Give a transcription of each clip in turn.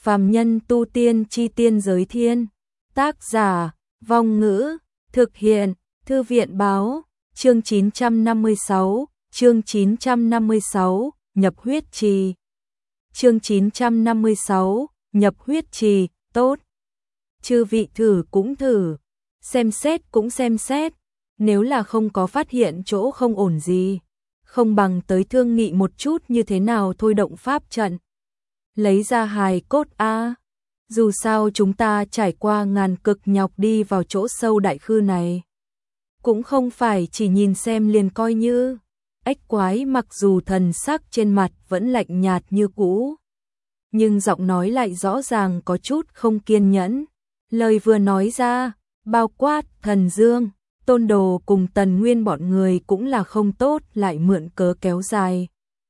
Phàm nhân tu tiên chi tiên giới thiên. Tác giả, Vong Ngữ, thực hiện, Thư viện Báo, chương 956, chương 956, nhập huyết trì. Chương 956, nhập huyết trì, tốt. Chư vị thử cũng thử, xem xét cũng xem xét, nếu là không có phát hiện chỗ không ổn gì, không bằng tới thương nghị một chút như thế nào thôi động pháp trận. Lấy ra hài cốt a. Dù sao chúng ta trải qua ngàn cực nhọc đi vào chỗ sâu đại khư này, cũng không phải chỉ nhìn xem liền coi như. Ếch quái mặc dù thần sắc trên mặt vẫn lạnh nhạt như cũ, nhưng giọng nói lại rõ ràng có chút không kiên nhẫn. Lời vừa nói ra, bao quát Thần Dương, Tôn Đồ cùng Tần Nguyên bọn người cũng là không tốt lại mượn cớ kéo dài.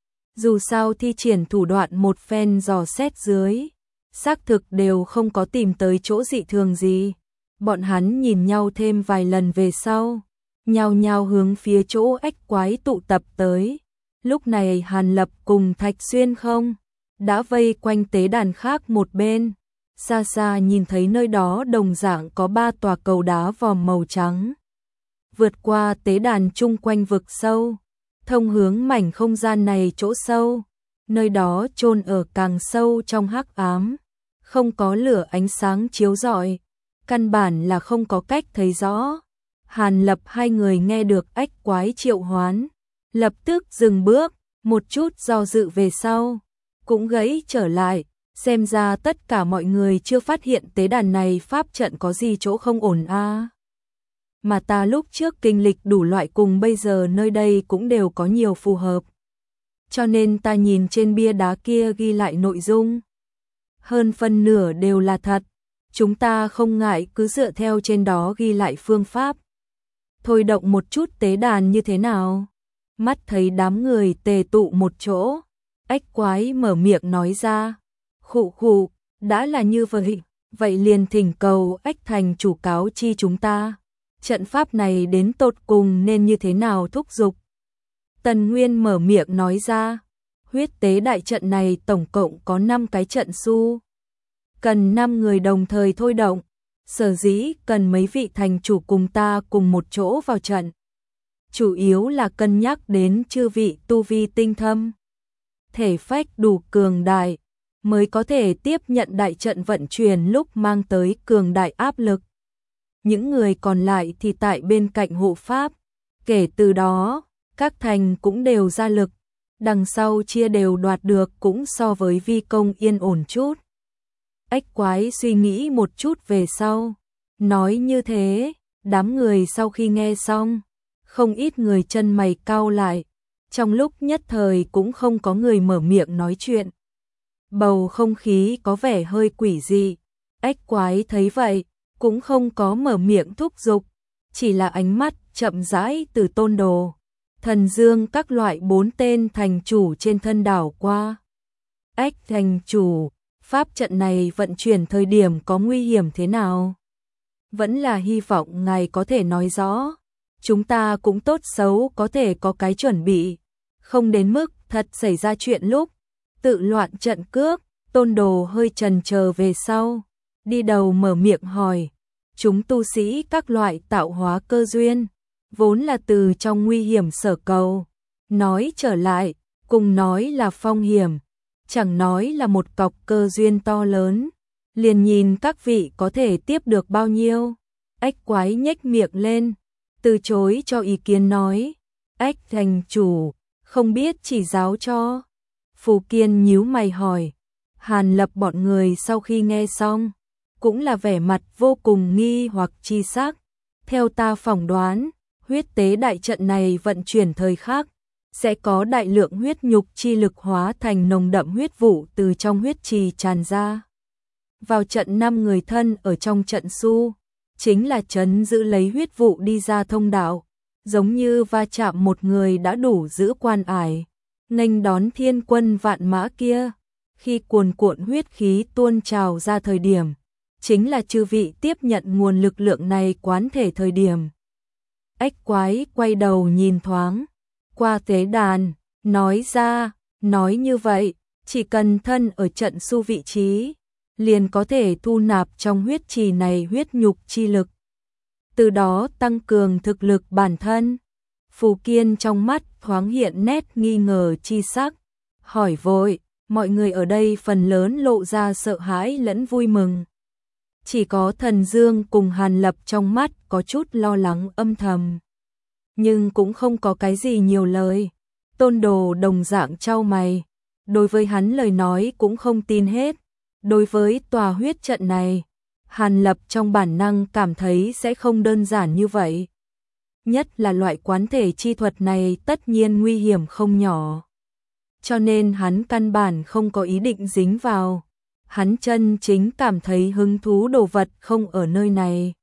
Dù sao thi triển thủ đoạn một phen dò xét dưới, xác thực đều không có tìm tới chỗ dị thường gì. Bọn hắn nhìn nhau thêm vài lần về sau, nhao nhao hướng phía chỗ ếch quái tụ tập tới. Lúc này Hàn Lập cùng Thạch Xuyên không đã vây quanh tế đàn khác một bên. Xa xa nhìn thấy nơi đó đồng dạng có 3 tòa cầu đá vòm màu trắng. Vượt qua tế đàn chung quanh vực sâu, thông hướng mảnh không gian này chỗ sâu. Nơi đó chôn ở càng sâu trong hắc ám, không có lửa ánh sáng chiếu rọi, căn bản là không có cách thấy rõ. Hàn Lập hai người nghe được ếch quái triệu hoán, lập tức dừng bước, một chút do dự về sau, cũng gãy trở lại. Xem ra tất cả mọi người chưa phát hiện tế đàn này pháp trận có gì chỗ không ổn a. Mà ta lúc trước kinh lịch đủ loại cùng bây giờ nơi đây cũng đều có nhiều phù hợp. Cho nên ta nhìn trên bia đá kia ghi lại nội dung, hơn phân nửa đều là thật. Chúng ta không ngại cứ dựa theo trên đó ghi lại phương pháp, thôi động một chút tế đàn như thế nào. Mắt thấy đám người tề tụ một chỗ, ếch quái mở miệng nói ra. Khụ khụ, đã là như vậy liền thỉnh cầu ếch thành chủ cáo chi chúng ta. Trận pháp này đến tột cùng nên như thế nào thúc giục? Tần Nguyên mở miệng nói ra. Huyết tế đại trận này tổng cộng có 5 cái trận su, cần 5 người đồng thời thôi động. Sở dĩ cần mấy vị thành chủ cùng ta cùng một chỗ vào trận, chủ yếu là cân nhắc đến chư vị tu vi tinh thâm, thể phách đủ cường đại, mới có thể tiếp nhận đại trận vận chuyển lúc mang tới cường đại áp lực. Những người còn lại thì tại bên cạnh hộ pháp. Kể từ đó, các thành cũng đều ra lực, đằng sau chia đều đoạt được cũng so với vi công yên ổn chút. Ếch quái suy nghĩ một chút về sau, nói như thế. Đám người sau khi nghe xong, không ít người chân mày cau lại, trong lúc nhất thời cũng không có người mở miệng nói chuyện. Bầu không khí có vẻ hơi quỷ dị. Ếch quái thấy vậy, cũng không có mở miệng thúc giục, chỉ là ánh mắt chậm rãi từ Tôn Đồ, Thần Dương các loại 4 tên thành chủ trên thân đảo qua. Ếch thành chủ, pháp trận này vận chuyển thời điểm có nguy hiểm thế nào? Vẫn là hy vọng ngài có thể nói rõ, chúng ta cũng tốt xấu có thể có cái chuẩn bị, không đến mức thật xảy ra chuyện lúc tự loạn trận cước. Tôn Đồ hơi chần chờ về sau, đi đầu mở miệng hỏi. Chúng tu sĩ các loại tạo hóa cơ duyên, vốn là từ trong nguy hiểm sở cầu. Nói trở lại, cùng nói là phong hiểm, chẳng nói là một cọc cơ duyên to lớn. Liền nhìn các vị có thể tiếp được bao nhiêu. Ếch quái nhếch miệng lên, từ chối cho ý kiến nói. Ếch thành chủ, không biết chỉ giáo cho. Phù Kiên nhíu mày hỏi. Hàn Lập bọn người sau khi nghe xong, cũng là vẻ mặt vô cùng nghi hoặc chi sắc. Theo ta phỏng đoán, huyết tế đại trận này vận chuyển thời khắc, sẽ có đại lượng huyết nhục chi lực hóa thành nồng đậm huyết vụ từ trong huyết trì tràn ra. Vào trận 5 người thân ở trong trận su, chính là trấn giữ lấy huyết vụ đi ra thông đạo, giống như va chạm một người đã đủ giữ quan ải, nghênh đón thiên quân vạn mã kia. Khi cuồn cuộn huyết khí tuôn trào ra thời điểm, chính là chư vị tiếp nhận nguồn lực lượng này quán thể thời điểm. Ếch quái quay đầu nhìn thoáng qua tế đàn, nói ra. Nói như vậy, chỉ cần thân ở trận su vị trí, liền có thể thu nạp trong huyết trì này huyết nhục chi lực, từ đó tăng cường thực lực bản thân. Phù Kiên trong mắt thoáng hiện nét nghi ngờ chi sắc, hỏi vội, mọi người ở đây phần lớn lộ ra sợ hãi lẫn vui mừng. Chỉ có Thần Dương cùng Hàn Lập trong mắt có chút lo lắng âm thầm, nhưng cũng không có cái gì nhiều lời. Tôn Đồ đồng dạng chau mày, đối với hắn lời nói cũng không tin hết. Đối với tòa huyết trận này, Hàn Lập trong bản năng cảm thấy sẽ không đơn giản như vậy. Nhất là loại quán thể chi thuật này tất nhiên nguy hiểm không nhỏ. Cho nên hắn căn bản không có ý định dính vào. Hắn chân chính cảm thấy hứng thú đồ vật không ở nơi này,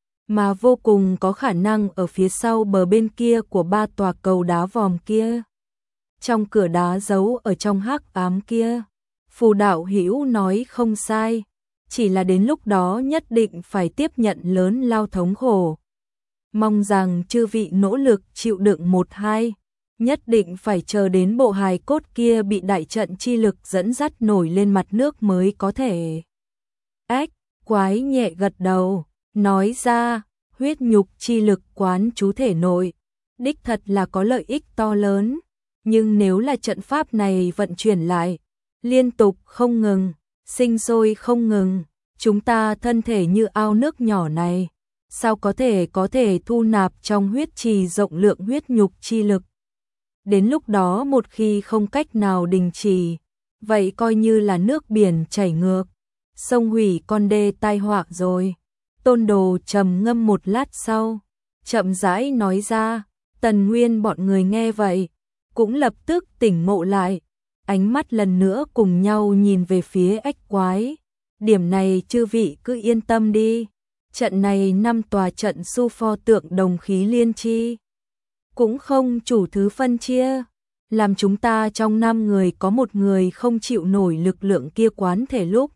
mà vô cùng có khả năng ở phía sau bờ bên kia của 3 tòa cầu đá vòm kia. Trong cửa đá giấu ở trong hắc ám kia. Phù đạo hữu nói không sai, chỉ là đến lúc đó nhất định phải tiếp nhận lớn lao thống khổ. Mong rằng chư vị nỗ lực chịu đựng 1-2, nhất định phải chờ đến bộ hài cốt kia bị đại trận chi lực dẫn dắt nổi lên mặt nước mới có thể. Ách, quái nhẹ gật đầu, nói ra, huyết nhục chi lực quán chú thể nội, đích thật là có lợi ích to lớn, nhưng nếu là trận pháp này vận chuyển lại, liên tục không ngừng, sinh sôi không ngừng, chúng ta thân thể như ao nước nhỏ này, sao có thể thu nạp trong huyết trì rộng lượng huyết nhục chi lực. Đến lúc đó một khi không cách nào đình chỉ, vậy coi như là nước biển chảy ngược, sông hủy con đê tai họa rồi. Tôn Đồ trầm ngâm một lát sau, chậm rãi nói ra. Tần Nguyên bọn người nghe vậy, cũng lập tức tỉnh ngộ lại, ánh mắt lần nữa cùng nhau nhìn về phía Ách Quái. Điểm này chư vị cứ yên tâm đi, trận này 5 tòa trận su pho tượng đồng khí liên chi, cũng không chủ thứ phân chia, làm chúng ta trong 5 người có một người không chịu nổi lực lượng kia quán thể lúc,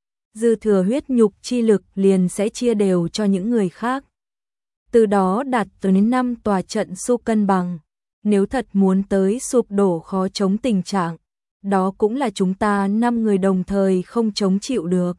dư thừa huyết nhục chi lực liền sẽ chia đều cho những người khác. Từ đó đạt tới 5 tòa trận su cân bằng, nếu thật muốn tới sụp đổ khó chống tình trạng, đó cũng là chúng ta 5 người đồng thời không chống chịu được.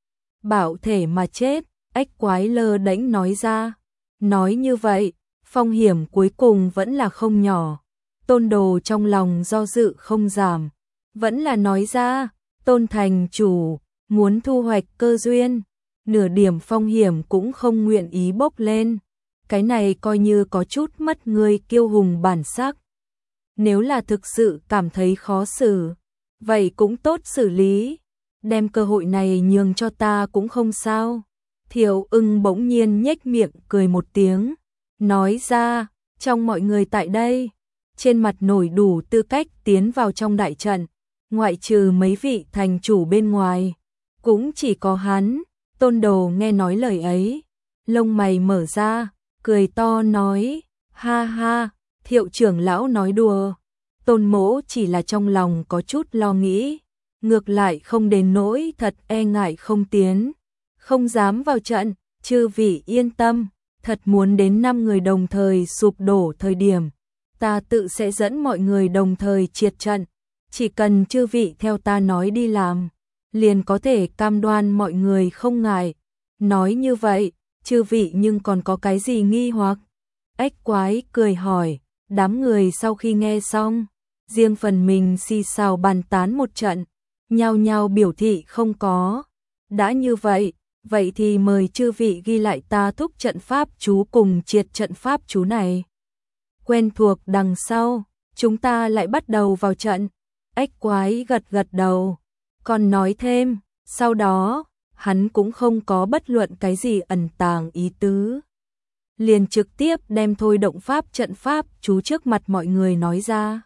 Bảo thể mà chết, Ách Quái lơ đễnh nói ra. Nói như vậy, phong hiểm cuối cùng vẫn là không nhỏ. Tôn Đồ trong lòng do dự không giảm, vẫn là nói ra, Tôn thành chủ, muốn thu hoạch cơ duyên, nửa điểm phong hiểm cũng không nguyện ý bốc lên. Cái này coi như có chút mất người kiêu hùng bản sắc. Nếu là thực sự cảm thấy khó xử, vậy cũng tốt xử lý, đem cơ hội này nhường cho ta cũng không sao. Thiệu Ưng bỗng nhiên nhếch miệng cười một tiếng, nói ra, trong mọi người tại đây, trên mặt nổi đủ tư cách tiến vào trong đại trận, ngoại trừ mấy vị thành chủ bên ngoài, cũng chỉ có hắn. Tôn Đồ nghe nói lời ấy, lông mày mở ra, cười to nói, ha ha, Thiệu trưởng lão nói đùa. Tôn mỗ chỉ là trong lòng có chút lo nghĩ, ngược lại không đến nỗi thật e ngại không tiến, không dám vào trận, chư vị yên tâm, thật muốn đến 5 người đồng thời sụp đổ thời điểm, ta tự sẽ dẫn mọi người đồng thời triệt trận, chỉ cần chư vị theo ta nói đi làm, liền có thể cam đoan mọi người không ngại. Nói như vậy, chư vị nhưng còn có cái gì nghi hoặc? Ách Quái cười hỏi. Đám người sau khi nghe xong, riêng phần mình xì xào bàn tán một trận, nhao nhao biểu thị không có. Đã như vậy, vậy thì mời chư vị ghi lại ta thúc trận pháp chú cùng triệt trận pháp chú này. Quen thuộc đằng sau, chúng ta lại bắt đầu vào trận. Ách Quái gật gật đầu, còn nói thêm, sau đó, hắn cũng không có bất luận cái gì ẩn tàng ý tứ, liền trực tiếp đem thôi động pháp trận pháp chú trước mặt mọi người nói ra.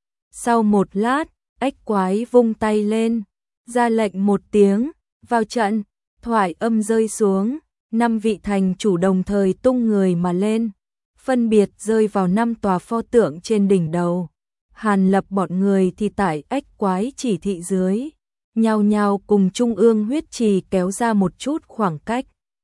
Sau một lát, Ách Quái vung tay lên, ra lệnh một tiếng, vào trận, thoại âm rơi xuống, 5 vị thành chủ đồng thời tung người mà lên, phân biệt rơi vào 5 tòa pho tượng trên đỉnh đầu. Hàn Lập bọn người thì tại Ách Quái chỉ thị dưới, nhao nhao cùng trung ương huyết trì kéo ra một chút khoảng cách.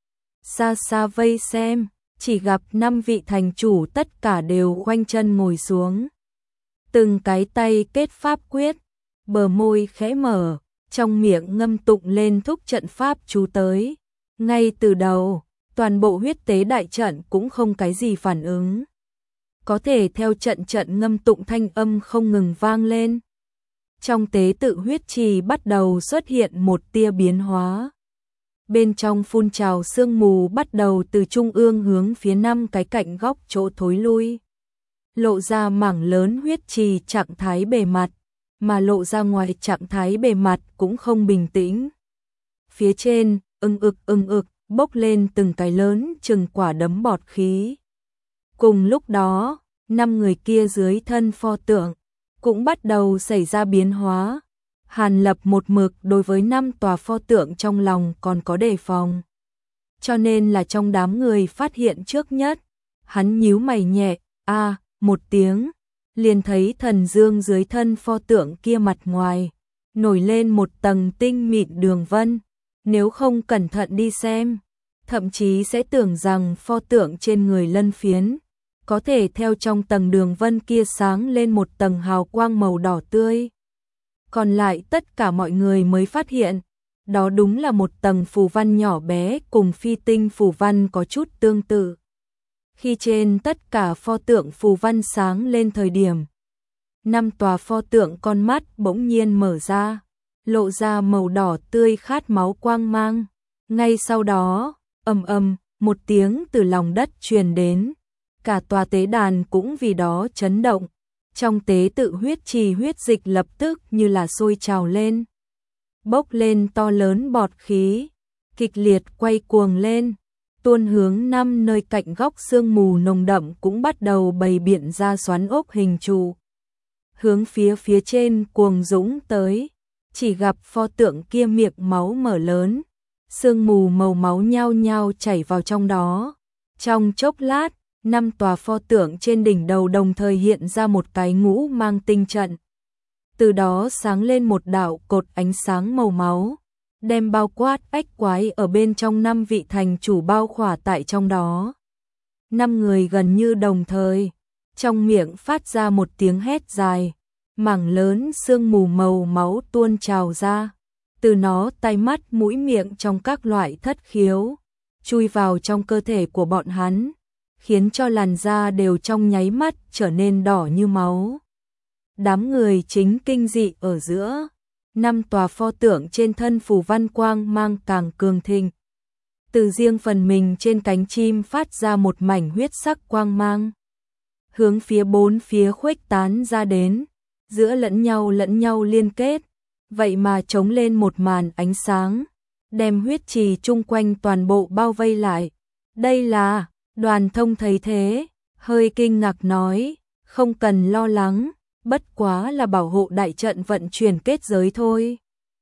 Xa xa vây xem, chỉ gặp 5 vị thành chủ tất cả đều khoanh chân ngồi xuống. Từng cái tay kết pháp quyết, bờ môi khẽ mở, trong miệng ngâm tụng lên thúc trận pháp chú tới. Ngay từ đầu, toàn bộ huyết tế đại trận cũng không cái gì phản ứng. Có thể theo trận trận ngâm tụng thanh âm không ngừng vang lên. Trong tế tự huyết trì bắt đầu xuất hiện một tia biến hóa. Bên trong phun trào sương mù bắt đầu từ trung ương hướng phía 5 cái cạnh góc chỗ thối lui. Lộ ra mảng lớn huyết trì trạng thái bề mặt, mà lộ ra ngoài trạng thái bề mặt cũng không bình tĩnh. Phía trên, ưng ực, bốc lên từng cái lớn chừng quả đấm bọt khí. Cùng lúc đó, 5 người kia dưới thân pho tượng cũng bắt đầu xảy ra biến hóa. Hàn Lập một mực đối với 5 tòa pho tượng trong lòng còn có đề phòng. Cho nên là trong đám người phát hiện trước nhất, hắn nhíu mày nhẹ, một tiếng, liền thấy thần dương dưới thân pho tượng kia mặt ngoài, nổi lên một tầng tinh mịn đường vân. Nếu không cẩn thận đi xem, thậm chí sẽ tưởng rằng pho tượng trên người lân phiến, có thể theo trong tầng đường vân kia sáng lên một tầng hào quang màu đỏ tươi. Còn lại tất cả mọi người mới phát hiện, đó đúng là một tầng phù văn nhỏ bé cùng phi tinh phù văn có chút tương tự. Khi trên tất cả pho tượng phù văn sáng lên thời điểm, 5 tòa pho tượng con mắt bỗng nhiên mở ra, lộ ra màu đỏ tươi khát máu quang mang. Ngay sau đó, ầm một tiếng từ lòng đất truyền đến, cả tòa tế đàn cũng vì đó chấn động. Trong tế tự huyết trì huyết dịch lập tức như là sôi trào lên, bốc lên to lớn bọt khí, kịch liệt quay cuồng lên, tuôn hướng 5 nơi cạnh góc sương mù nồng đậm cũng bắt đầu bày biện ra xoắn ốc hình trụ. Hướng phía trên cuồng dũng tới, chỉ gặp pho tượng kia miệng máu mở lớn, sương mù màu máu nhao nhao chảy vào trong đó. Trong chốc lát, 5 tòa pho tượng trên đỉnh đầu đồng thời hiện ra một cái ngũ mang tinh trận. Từ đó sáng lên một đạo cột ánh sáng màu máu, đem bao quát ách quái ở bên trong 5 vị thành chủ bao khỏa tại trong đó. 5 người gần như đồng thời, trong miệng phát ra một tiếng hét dài, mảng lớn sương mù màu máu tuôn trào ra, từ nó tai mắt mũi miệng trong các loại thất khiếu, chui vào trong cơ thể của bọn hắn, khiến cho làn da đều trong nháy mắt trở nên đỏ như máu. Đám người chính kinh dị ở giữa, 5 tòa pho tượng trên thân phù văn quang mang càng cường thịnh. Từ riêng phần mình trên cánh chim phát ra một mảnh huyết sắc quang mang, hướng phía 4 phía khuếch tán ra đến, giữa lẫn nhau liên kết, vậy mà chống lên một màn ánh sáng, đem huyết trì chung quanh toàn bộ bao vây lại. Đây là, Đoàn Thông thấy thế, hơi kinh ngạc nói, không cần lo lắng, bất quá là bảo hộ đại trận vận chuyển kết giới thôi.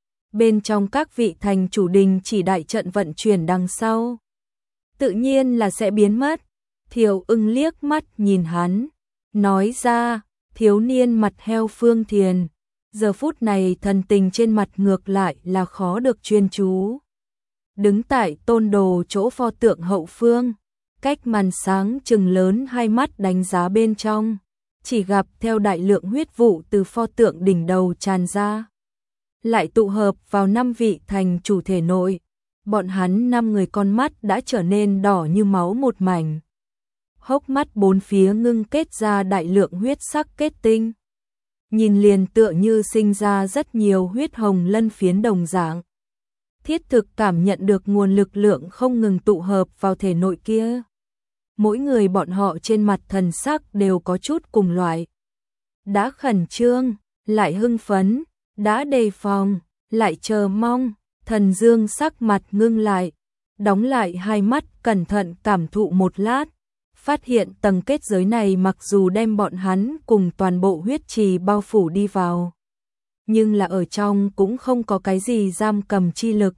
Bên trong các vị thành chủ đình chỉ đại trận vận chuyển đằng sau, tự nhiên là sẽ biến mất. Thiều Ưng liếc mắt nhìn hắn, nói ra, thiếu niên mặt heo Phương Thiền, giờ phút này thần tình trên mặt ngược lại là khó được chuyên chú. Đứng tại tôn đồ chỗ pho tượng hậu phương, cách màn sáng trừng lớn hai mắt đánh giá bên trong, chỉ gặp theo đại lượng huyết vụ từ pho tượng đỉnh đầu tràn ra, lại tụ hợp vào 5 vị thành chủ thể nội. Bọn hắn 5 người con mắt đã trở nên đỏ như máu một mảnh. Hốc mắt 4 phía ngưng kết ra đại lượng huyết sắc kết tinh. Nhìn liền tựa như sinh ra rất nhiều huyết hồng lân phiến đồng dạng. Thiết thực cảm nhận được nguồn lực lượng không ngừng tụ hợp vào thể nội kia. Mỗi người bọn họ trên mặt thần sắc đều có chút cùng loại. Đã khẩn trương, lại hưng phấn, đã đề phòng, lại chờ mong. Thần Dương sắc mặt ngưng lại, đóng lại hai mắt cẩn thận cảm thụ một lát, phát hiện tầng kết giới này mặc dù đem bọn hắn cùng toàn bộ huyết trì bao phủ đi vào, nhưng là ở trong cũng không có cái gì giam cầm chi lực.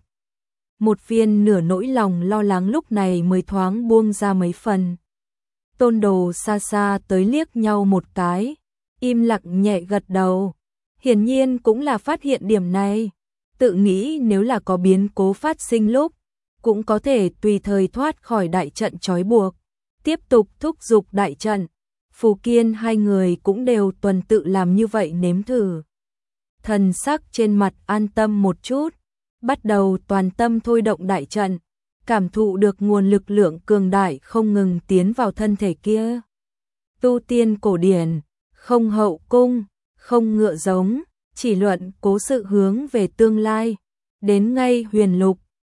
Một viên nửa nỗi lòng lo lắng lúc này mới thoáng buông ra mấy phần. Tôn đồ xa xa tới liếc nhau một cái, im lặng nhẹ gật đầu, hiển nhiên cũng là phát hiện điểm này. Tự nghĩ nếu là có biến cố phát sinh lúc, cũng có thể tùy thời thoát khỏi đại trận trói buộc, tiếp tục thúc giục đại trận. Phù Kiên hai người cũng đều tuần tự làm như vậy nếm thử. thần sắc trên mặt an tâm một chút, bắt đầu toàn tâm thôi động đại trận, cảm thụ được nguồn lực lượng cường đại không ngừng tiến vào thân thể kia. Tu tiên cổ điển, không hậu cung, không ngựa giống, chỉ luận cố sự hướng về tương lai, đến ngay huyền lục,